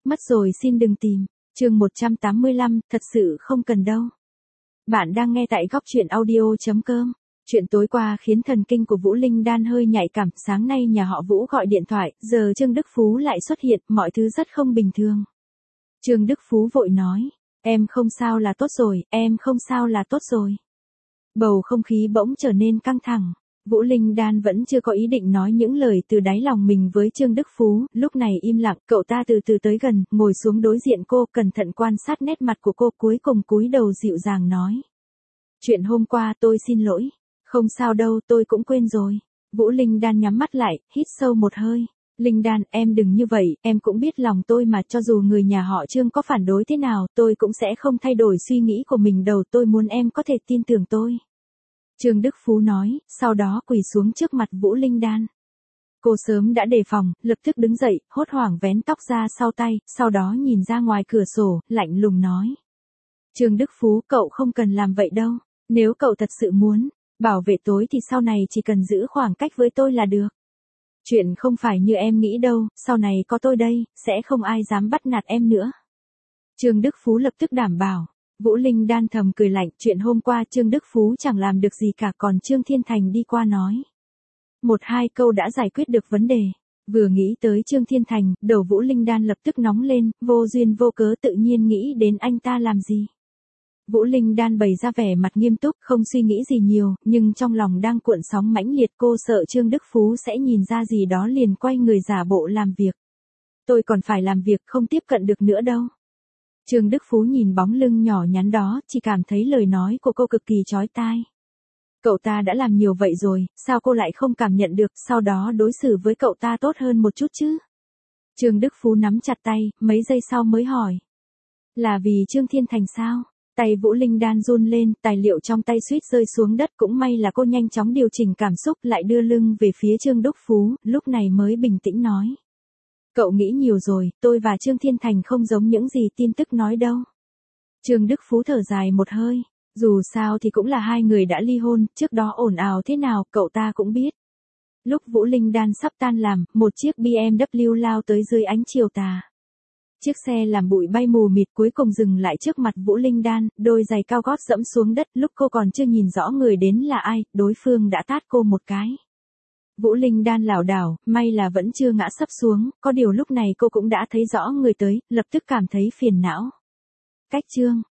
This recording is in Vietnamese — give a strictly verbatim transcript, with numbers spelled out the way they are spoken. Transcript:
Mất rồi xin đừng tìm. Chương một trăm tám mươi lăm, thật sự không cần đâu. Bạn đang nghe tại góc truyện audio chấm com. Chuyện tối qua khiến thần kinh của Vũ Linh Đan hơi nhạy cảm, sáng nay nhà họ Vũ gọi điện thoại, giờ Trương Đức Phú lại xuất hiện, mọi thứ rất không bình thường. Trương Đức Phú vội nói, em không sao là tốt rồi, em không sao là tốt rồi. Bầu không khí bỗng trở nên căng thẳng. Vũ Linh Đan vẫn chưa có ý định nói những lời từ đáy lòng mình với Trương Đức Phú, lúc này im lặng, cậu ta từ từ tới gần, ngồi xuống đối diện cô, cẩn thận quan sát nét mặt của cô, cuối cùng cúi đầu dịu dàng nói. Chuyện hôm qua tôi xin lỗi. Không sao đâu, tôi cũng quên rồi. Vũ Linh Đan nhắm mắt lại, hít sâu một hơi. Linh Đan, em đừng như vậy, em cũng biết lòng tôi mà, cho dù người nhà họ Trương có phản đối thế nào, tôi cũng sẽ không thay đổi suy nghĩ của mình đâu, tôi muốn em có thể tin tưởng tôi. Trương Đức Phú nói, sau đó quỳ xuống trước mặt Vũ Linh Đan. Cô sớm đã đề phòng, lập tức đứng dậy, hốt hoảng vén tóc ra sau tay, sau đó nhìn ra ngoài cửa sổ, lạnh lùng nói. Trương Đức Phú, cậu không cần làm vậy đâu. Nếu cậu thật sự muốn bảo vệ tôi thì sau này chỉ cần giữ khoảng cách với tôi là được. Chuyện không phải như em nghĩ đâu, sau này có tôi đây, sẽ không ai dám bắt nạt em nữa. Trương Đức Phú lập tức đảm bảo. Vũ Linh Đan thầm cười lạnh, chuyện hôm qua Trương Đức Phú chẳng làm được gì cả, còn Trương Thiên Thành đi qua nói. Một hai câu đã giải quyết được vấn đề. Vừa nghĩ tới Trương Thiên Thành, đầu Vũ Linh Đan lập tức nóng lên, vô duyên vô cớ tự nhiên nghĩ đến anh ta làm gì. Vũ Linh Đan bày ra vẻ mặt nghiêm túc, không suy nghĩ gì nhiều, nhưng trong lòng đang cuộn sóng mãnh liệt, cô sợ Trương Đức Phú sẽ nhìn ra gì đó liền quay người giả bộ làm việc. Tôi còn phải làm việc, không tiếp cận được nữa đâu. Trương Đức Phú nhìn bóng lưng nhỏ nhắn đó, chỉ cảm thấy lời nói của cô cực kỳ chói tai. Cậu ta đã làm nhiều vậy rồi, sao cô lại không cảm nhận được, sau đó đối xử với cậu ta tốt hơn một chút chứ? Trương Đức Phú nắm chặt tay, mấy giây sau mới hỏi. Là vì Trương Thiên Thành sao? Tay Vũ Linh Đan run lên, tài liệu trong tay suýt rơi xuống đất, cũng may là cô nhanh chóng điều chỉnh cảm xúc, lại đưa lưng về phía Trương Đức Phú, lúc này mới bình tĩnh nói. Cậu nghĩ nhiều rồi, tôi và Trương Thiên Thành không giống những gì tin tức nói đâu. Trương Đức Phú thở dài một hơi, dù sao thì cũng là hai người đã ly hôn, trước đó ồn ào thế nào, cậu ta cũng biết. Lúc Vũ Linh Đan sắp tan làm, một chiếc bê em vê lao tới dưới ánh chiều tà. Chiếc xe làm bụi bay mù mịt cuối cùng dừng lại trước mặt Vũ Linh Đan, đôi giày cao gót dẫm xuống đất, lúc cô còn chưa nhìn rõ người đến là ai, đối phương đã tát cô một cái. Vũ Linh Đan lảo đảo, may là vẫn chưa ngã sấp xuống, có điều lúc này cô cũng đã thấy rõ người tới, lập tức cảm thấy phiền não. Cách Trương